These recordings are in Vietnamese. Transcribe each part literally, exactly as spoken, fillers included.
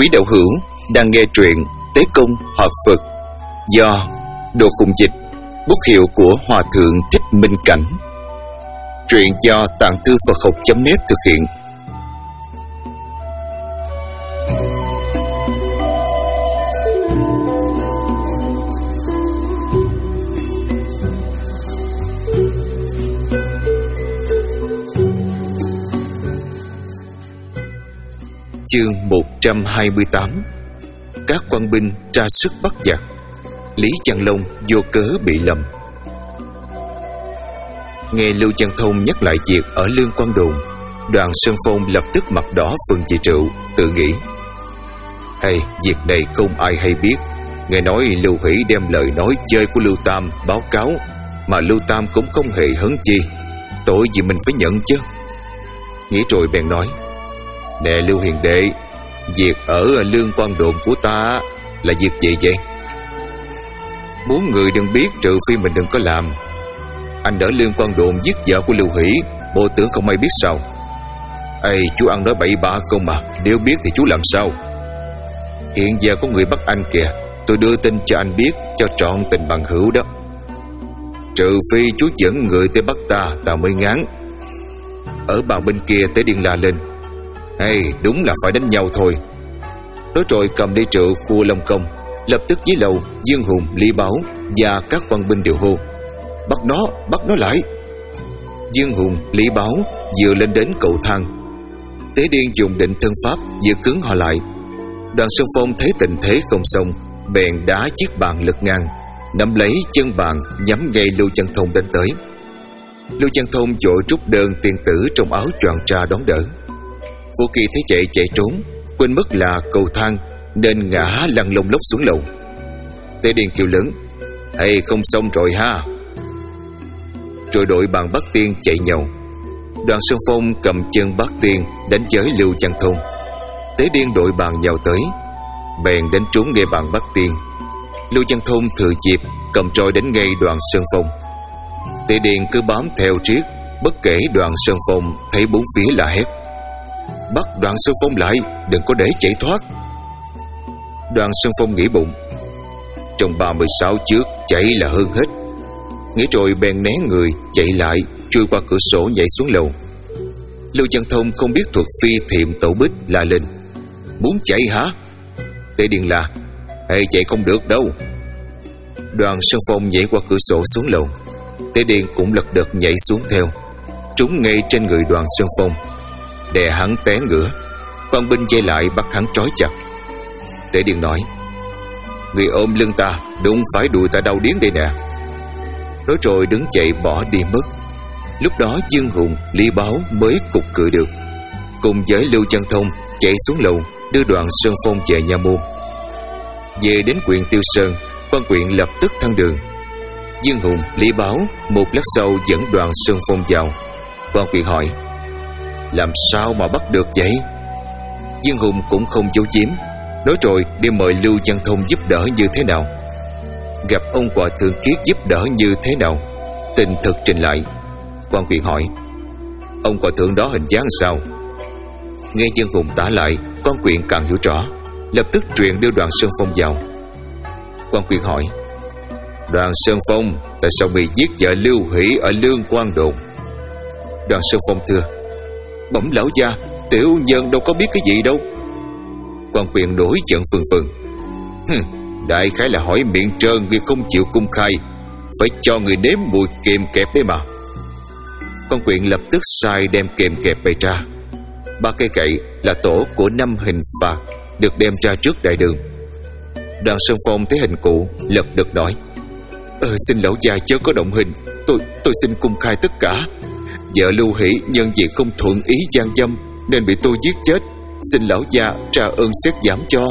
Quý đạo hữu đang nghe truyện Tế Công Hợp Phật do Đồ Khùng Dịch, bút hiệu của Hòa Thượng Thích Minh Cảnh. Truyện do Tạng Thư Phật Học chấm net thực hiện. Chương một trăm hai mươi tám. Các quan binh ra sức bắt giặc, Lý Văn Long vô cớ bị lầm. Nghe Lưu Văn Thông nhắc lại việc ở Lương Quan Đồn, Đoàn Sơn Phong lập tức mặt đỏ phần vì rượu, tự nghĩ: hay việc này không ai hay biết. Nghe nói Lưu Hỷ đem lời nói chơi của Lưu Tam báo cáo, mà Lưu Tam cũng không hề hấn chi, tội gì mình phải nhận chứ. Nghĩ rồi bèn nói: nè Lưu Hiền đệ, việc ở Lương Quan Đồn của ta là việc gì vậy? Muốn người đừng biết trừ phi mình đừng có làm. Anh ở Lương Quan Đồn giết vợ của Lưu Hỷ, bộ tưởng không ai biết sao? Ê, chú ăn nói bậy bạ không mà, nếu biết thì chú làm sao? Hiện giờ có người bắt anh kìa, tôi đưa tin cho anh biết, cho trọn tình bằng hữu đó. Trừ phi chú dẫn người tới bắt ta, ta mới ngán. Ở bàn bên kia Tế Điền la lên: hay đúng là phải đánh nhau thôi. Nói rồi cầm ly rượu khua Long Công. Lập tức dưới lầu, Dương Hùng, Lý Báo và các quan binh đều hô: bắt nó, bắt nó lại. Dương Hùng, Lý Báo vừa lên đến cầu thang, Tế Điền dùng định thân pháp giữ cứng họ lại. Đoàn Sơn Phong thấy tình thế không xong, bèn đá chiếc bàn lật ngang, nắm lấy chân bàn nhắm ngay Lưu Văn Thông đánh tới. Lưu Văn Thông vội rút đơn tiền tử trong áo choàng ra đón đỡ. Vô Kỳ thấy chạy chạy trốn, quên mất là cầu thang nên ngã lăn lông lốc xuống lầu. Tế Điền kêu lớn: hay không xong rồi ha. Rồi đội bàn Bắc Tiên chạy nhau. Đoàn Sơn Phong cầm chân Bắc Tiên đánh với Lưu Văn Thông. Tế Điền đội bàn nhào tới, bèn đánh trúng ngay bàn Bắc Tiên. Lưu Văn Thông thừa dịp cầm roi đánh ngay Đoàn Sơn Phong. Tế Điền cứ bám theo riết, bất kể Đoàn Sơn Phong thấy bốn phía là hét: bắt Đoàn Sơn Phong lại, đừng có để chạy thoát. Đoàn Sơn Phong nghĩ bụng: trong ba mươi sáu trước chạy là hơn hết. Nghĩ rồi bèn né người chạy lại, chui qua cửa sổ nhảy xuống lầu. Lưu Văn Thông không biết thuật phi thiệm tẩu bích, la lên: muốn chạy hả? Tế Điền là: hay chạy không được đâu. Đoàn Sơn Phong nhảy qua cửa sổ xuống lầu. Tế Điền cũng lật đật nhảy xuống theo, trúng ngay trên người Đoàn Sơn Phong, đè hắn té ngửa. Quan binh dây lại bắt hắn trói chặt. Tế Điền nói: người ôm lưng ta, đúng phải đùi ta đau điếng đây nè. Nói rồi đứng chạy bỏ đi mất. Lúc đó Dương Hùng, Lý Báo mới cục cự được, cùng với Lưu Văn Thông chạy xuống lầu đưa Đoàn Sơn Phong về nha môn. Về đến huyện Tiêu Sơn, quan huyện lập tức thăng đường. Dương Hùng, Lý Báo một lát sau dẫn Đoàn Sơn Phong vào. Quan huyện hỏi: làm sao mà bắt được vậy? Dương Hùng cũng không giấu giếm, nói rồi đi mời Lưu Văn Thông giúp đỡ như thế nào, gặp ông Hòa Thượng Kiết giúp đỡ như thế nào, tình thực trình lại. Quan huyện hỏi: ông Hòa Thượng đó hình dáng sao? Nghe Dương Hùng tả lại, quan huyện càng hiểu rõ, lập tức truyền đưa Đoàn Sơn Phong vào. Quan huyện hỏi: Đoàn Sơn Phong, tại sao bị giết vợ Lưu Hỷ ở Lương Quan Đồn? Đoàn Sơn Phong thưa: bẩm lão gia, tiểu nhân đâu có biết cái gì đâu. Quan huyện nổi giận phừng phừng: Hừ, đại khái là hỏi miệng trơn, người không chịu cung khai, phải cho người nếm mùi kềm kẹp đấy mà. Quan huyện lập tức sai đem kềm kẹp bày ra. Ba cây cậy là tổ của năm hình phạt được đem ra trước đại đường. Đoàn Sơn Phong thấy hình cụ, lật đật nói: ờ, xin lão gia chớ có động hình, tôi tôi xin cung khai tất cả. Vợ Lưu Hỷ nhân vì không thuận ý gian dâm nên bị tôi giết chết, xin lão gia tra ơn xét giảm cho.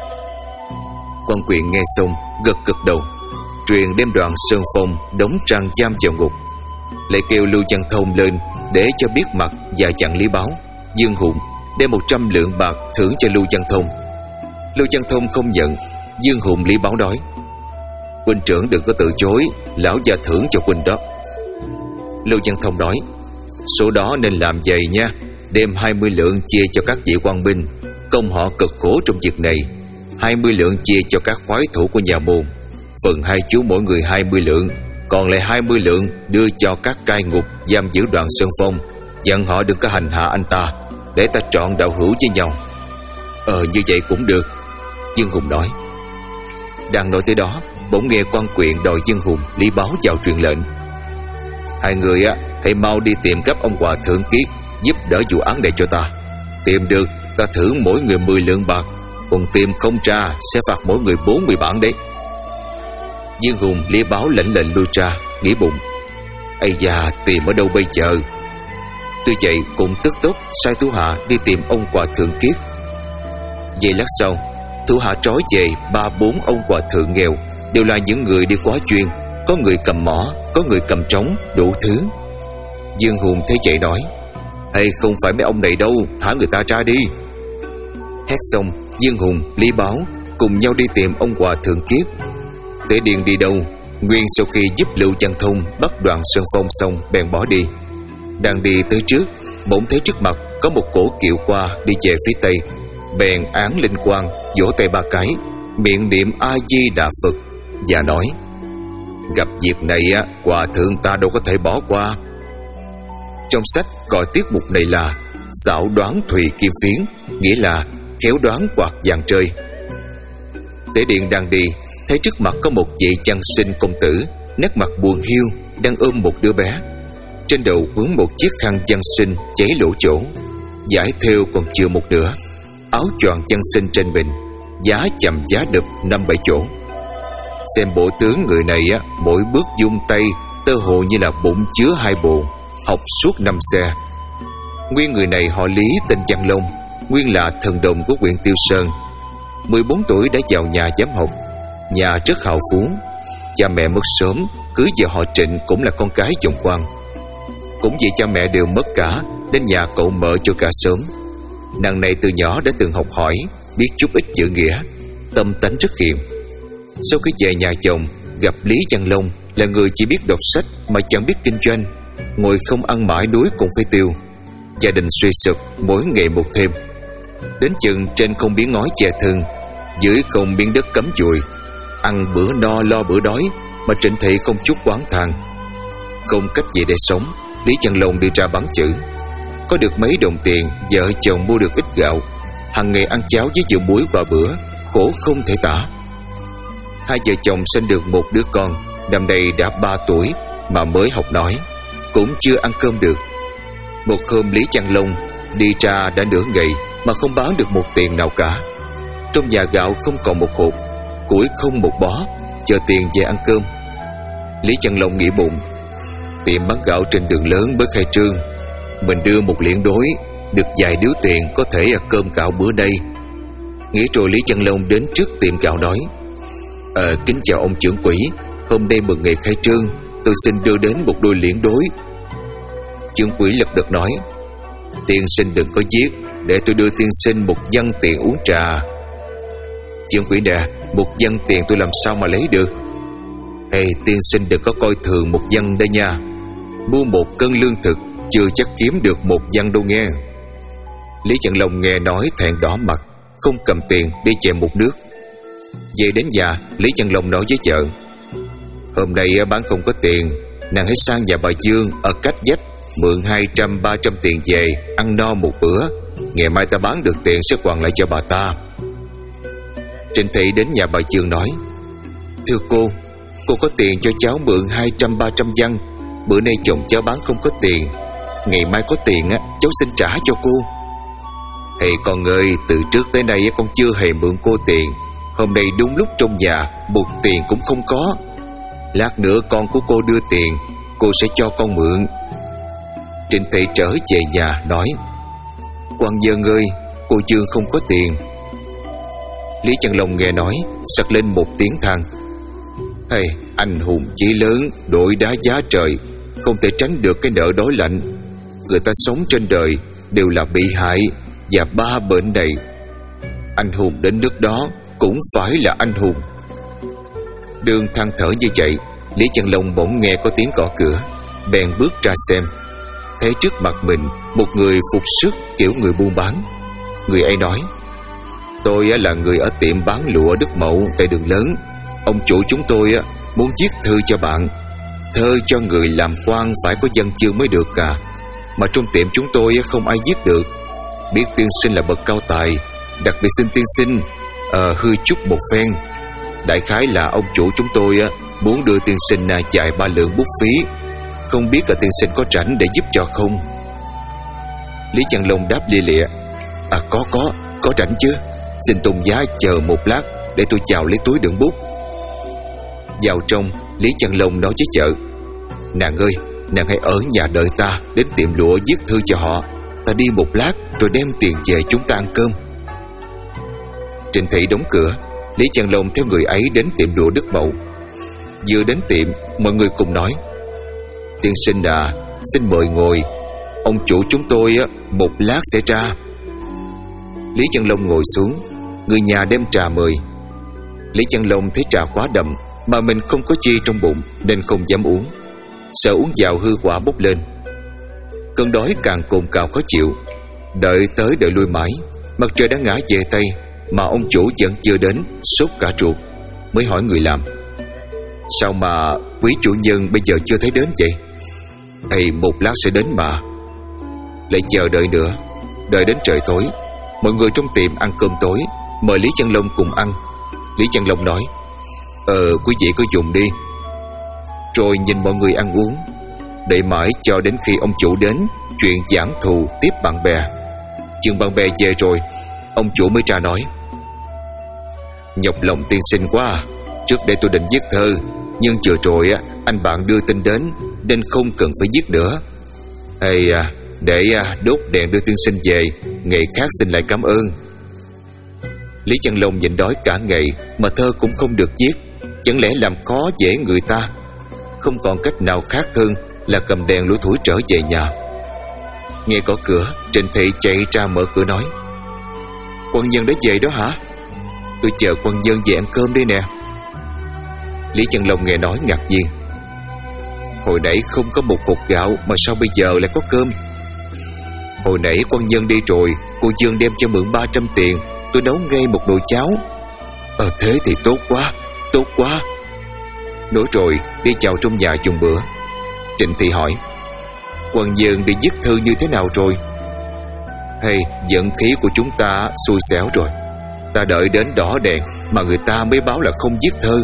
Quan huyện nghe xong gật gật đầu, truyền đem Đoàn Sơn Phong đóng trăng giam vào ngục, lại kêu Lưu Văn Thông lên để cho biết mặt và dặn Lý Báo, Dương Hùng đem một trăm lượng bạc thưởng cho Lưu Văn Thông. Lưu Văn Thông không nhận. Dương Hùng, Lý Báo nói: huynh trưởng đừng có từ chối, lão gia thưởng cho huynh đó. Lưu Văn Thông nói: số đó nên làm vậy nha, đem hai mươi lượng chia cho các vị quan binh, Công họ cực khổ trong việc này. Hai mươi lượng chia cho các khoái thủ của nhà môn. Phần hai chú mỗi người hai mươi lượng, còn lại hai mươi lượng đưa cho các cai ngục giam giữ Đoàn Sơn Phong, dặn họ đừng có hành hạ anh ta, để ta trọn đạo hữu với nhau. Ờ như vậy cũng được, Dương Hùng nói. Đang nói tới đó, bỗng nghe quan quyện đòi Dương Hùng, Lý Báo vào truyền lệnh. Hai người á, hãy mau đi tìm gấp ông Hòa Thượng Kiết, giúp đỡ vụ án này cho ta. Tìm được, ta thưởng mỗi người mười lượng bạc, còn tìm không ra sẽ phạt mỗi người bốn mươi bảng đấy. Dương Hùng, Lý Báo lệnh lệnh lui ra, nghĩ bụng: ây da, tìm ở đâu bây giờ? Tuy vậy cũng tức tốc sai thủ hạ đi tìm ông Hòa Thượng Kiết. Vậy lát sau, thủ hạ trói về ba bốn ông hòa thượng nghèo, đều là những người đi quá chuyên, có người cầm mỏ, có người cầm trống, đủ thứ. Dương Hùng thấy vậy nói: hay không phải mấy ông này đâu, thả người ta ra đi. Hét xong, Dương Hùng, Lý Báo cùng nhau đi tìm ông Hòa Thượng Kiết. Tế Điền đi đâu, Nguyên sau khi giúp Lưu Văn Thông bắt Đoàn Sơn Phong xong bèn bỏ đi. Đang đi tới trước, bỗng thấy trước mặt có một cỗ kiệu qua đi về phía tây, bèn án linh quang, vỗ tay ba cái, miệng niệm A Di Đà Phật và nói: gặp việc này á, hòa thượng ta đâu có thể bỏ qua. Trong sách gọi tiết mục này là xảo đoán thùy kim phiến, nghĩa là khéo đoán quạt vàng rơi. Tế Điện đang đi, thấy trước mặt có một vị văn sinh công tử, nét mặt buồn hiu, đang ôm một đứa bé. Trên đầu quấn một chiếc khăn văn sinh cháy lỗ chỗ, dải thêu còn chưa một nửa, áo choàng văn sinh trên mình, giá chầm giá đập năm bảy chỗ. Xem bộ tướng người này á, mỗi bước dung tay tơ hồ như là bụng chứa hai bộ, học suốt năm xe. Nguyên người này họ Lý, tên Văn Long, nguyên là thần đồng của huyện Tiêu Sơn. mười bốn tuổi đã vào nhà giám học, nhà rất hào phú. Cha mẹ mất sớm, cưới vợ họ Trịnh cũng là con cái dòng quan. Cũng vì cha mẹ đều mất cả, nên nhà cậu mở cho cả sớm. Nàng này từ nhỏ đã từng học hỏi, biết chút ít chữ nghĩa, tâm tánh rất hiền. Sau khi về nhà chồng, gặp Lý Văn Long là người chỉ biết đọc sách mà chẳng biết kinh doanh, ngồi không ăn mãi đuối cũng phải tiêu. Gia đình suy sụp, mỗi ngày một thêm. Đến chừng trên không biến ngói che thân, dưới không biến đất cấm chùi. Ăn bữa no lo bữa đói, mà Trịnh Thị không chút oán than. Không cách gì để sống, Lý Văn Long đi ra bán chữ. Có được mấy đồng tiền, vợ chồng mua được ít gạo, hàng ngày ăn cháo với dưa muối qua bữa, khổ không thể tả. Hai vợ chồng sinh được một đứa con, năm nay đã ba tuổi mà mới học nói, cũng chưa ăn cơm được. Một hôm Lý Văn Long đi ra đã nửa ngày mà không bán được một tiền nào cả. Trong nhà gạo không còn một hột, củi không một bó, chờ tiền về ăn cơm. Lý Văn Long nghĩ bụng, tiệm bán gạo trên đường lớn mới khai trương, mình đưa một liễn đối, được vài điếu tiền có thể là cơm gạo bữa nay. Nghĩ rồi Lý Văn Long đến trước tiệm gạo nói: Ờ, kính chào ông trưởng quỹ, hôm nay mừng ngày khai trương, tôi xin đưa đến một đôi liễn đối. Trưởng quỹ lật đật nói: Tiên sinh đừng có giết, để tôi đưa tiên sinh một văn tiền uống trà. Trưởng quỹ nè, một văn tiền tôi làm sao mà lấy được? Ê, tiên sinh đừng có coi thường một văn đây nha. Mua một cân lương thực chưa chắc kiếm được một văn đâu nghe. Lý Văn Long nghe nói thẹn đỏ mặt, không cầm tiền đi chạy một nước. Về đến nhà, Lý Văn Long nói với vợ: Hôm nay bán không có tiền, nàng hãy sang nhà bà Dương ở cách vách mượn hai trăm ba trăm tiền về ăn no một bữa. Ngày mai ta bán được tiền sẽ hoàn lại cho bà ta. Trịnh Thị đến nhà bà Dương nói: Thưa cô, cô có tiền cho cháu mượn hai trăm ba trăm văn. Bữa nay chồng cháu bán không có tiền, ngày mai có tiền á, cháu xin trả cho cô. Hey con ơi, từ trước tới nay con chưa hề mượn cô tiền. Hôm nay đúng lúc trong nhà một tiền cũng không có. Lát nữa con của cô đưa tiền, cô sẽ cho con mượn. Trịnh Thị trở về nhà nói: Quan Dân ơi, cô Dương không có tiền. Lý Văn Long nghe nói, sặc lên một tiếng than: Hey, anh hùng chí lớn, đội đá giá trời, không thể tránh được cái nợ đói lạnh. Người ta sống trên đời đều là bị hại và ba bệnh này. Anh hùng đến nước đó cũng phải là anh hùng. Đường than thở như vậy, Lý Văn Long bỗng nghe có tiếng gõ cửa, bèn bước ra xem. Thấy trước mặt mình một người phục sức kiểu người buôn bán. Người ấy nói: Tôi là người ở tiệm bán lụa Đức Mậu tại đường lớn. Ông chủ chúng tôi muốn viết thư cho bạn. Thơ cho người làm quan phải có văn chương mới được cả, mà trong tiệm chúng tôi không ai viết được. Biết tiên sinh là bậc cao tài, đặc biệt xin tiên sinh à, hư chúc một phen. Đại khái là ông chủ chúng tôi muốn đưa tiên sinh chạy ba lượng bút phí. Không biết là tiên sinh có rảnh để giúp cho không? Lý Văn Long đáp lia lịa: À có có Có rảnh chứ. Xin tôn giá chờ một lát để tôi chào lấy túi đựng bút. Vào trong, Lý Văn Long nói với vợ: Nàng ơi, nàng hãy ở nhà đợi ta đến tiệm lụa viết thư cho họ. Ta đi một lát rồi đem tiền về chúng ta ăn cơm. Trịnh Thị đóng cửa. Lý Văn Long theo người ấy đến tiệm lụa Đức Mậu. Vừa đến tiệm, mọi người cùng nói: Tiên sinh à, xin mời ngồi. Ông chủ chúng tôi một lát sẽ ra. Lý Văn Long ngồi xuống. Người nhà đem trà mời. Lý Văn Long thấy trà quá đậm, mà mình không có chi trong bụng nên không dám uống, sợ uống vào hư quả bốc lên. Cơn đói càng cồn cào khó chịu. Đợi tới đợi lui mãi, mặt trời đã ngã về Tây mà ông chủ vẫn chưa đến, sốt cả ruột. Mới hỏi người làm: Sao mà quý chủ nhân bây giờ chưa thấy đến vậy? Ây, một lát sẽ đến mà. Lại chờ đợi nữa. Đợi đến trời tối, mọi người trong tiệm ăn cơm tối, mời Lý Văn Long cùng ăn. Lý Văn Long nói: Ờ, quý vị cứ dùng đi. Rồi nhìn mọi người ăn uống. Đợi mãi cho đến khi ông chủ đến, chuyện giảng thù tiếp bạn bè. Chừng bạn bè về rồi, ông chủ mới ra nói: Nhọc lòng tiên sinh quá. Trước đây tôi định viết thơ, nhưng vừa rồi anh bạn đưa tin đến nên không cần phải viết nữa. Ây à, để đốt đèn đưa tiên sinh về, ngày khác xin lại cảm ơn. Lý Văn Long nhịn đói cả ngày mà thơ cũng không được viết, chẳng lẽ làm khó dễ người ta? Không còn cách nào khác hơn là cầm đèn lủi thủi trở về nhà. Nghe có cửa, Trịnh Thị chạy ra mở cửa nói: Quan nhân đã về đó hả? Tôi chờ quan nhân về ăn cơm đây nè. Lý Văn Long nghe nói ngạc nhiên. Hồi nãy không có một hột gạo mà sao bây giờ lại có cơm? Hồi nãy quan nhân đi rồi, cô Dương đem cho mượn ba trăm tiền, tôi nấu ngay một nồi cháo. Ờ thế thì tốt quá, tốt quá. Nói rồi đi vào trong nhà dùng bữa. Trịnh Thị hỏi: Quan nhân đi viết thư như thế nào rồi? Hay vận khí của chúng ta xui xẻo rồi. Ta đợi đến đỏ đèn mà người ta mới báo là không viết thơ.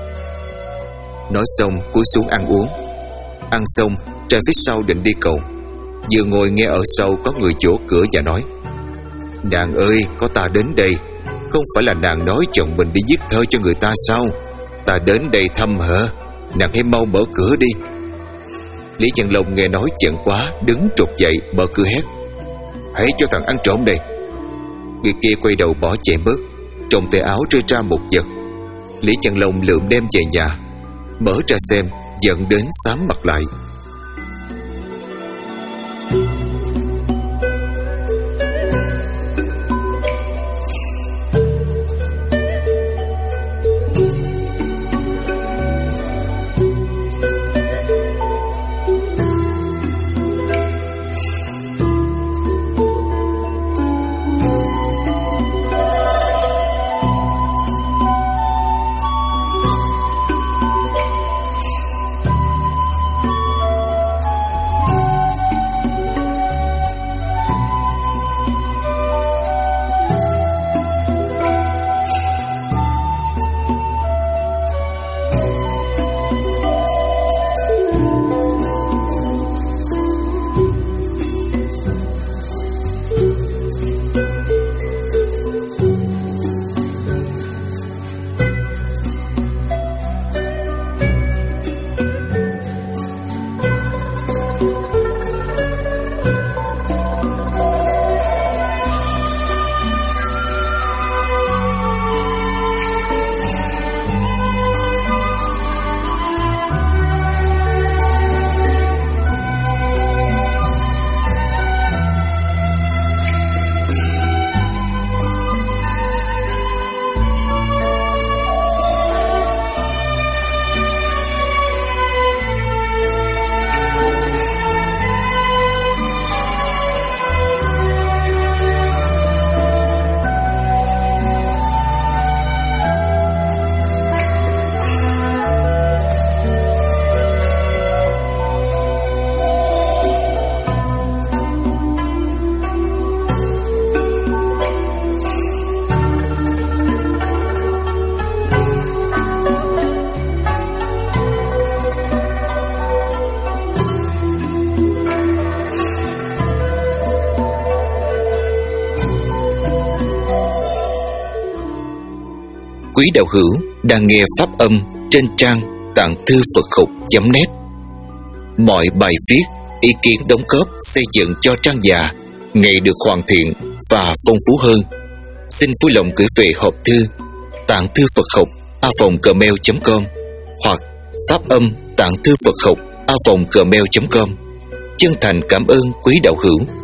Nói xong cúi xuống ăn uống. Ăn xong ra phía sau định đi cầu. Vừa ngồi nghe ở sau có người vỗ cửa và nói: Nàng ơi, có ta đến đây. Không phải là nàng nói chồng mình đi viết thơ cho người ta sao? Ta đến đây thăm hả? Nàng hãy mau mở cửa đi. Lý Văn Long nghe nói giận quá, đứng trột dậy mở cửa hét: Hãy cho thằng ăn trộm đây. Người kia quay đầu bỏ chạy mất. Trong tay áo rơi ra một vật. Lý Văn Long lượm đem về nhà, mở ra xem, giận đến xám mặt lại. quý đạo hữu đang nghe pháp âm trên trang tạng thư Phật học chấm net. Mọi bài viết, ý kiến đóng góp xây dựng cho trang già ngày được hoàn thiện và phong phú hơn. Xin vui lòng gửi về hộp thư tạng thư Phật học a vòng gmail chấm com hoặc pháp âm tạng thư Phật học a vòng gmail chấm com. Chân thành cảm ơn quý đạo hữu.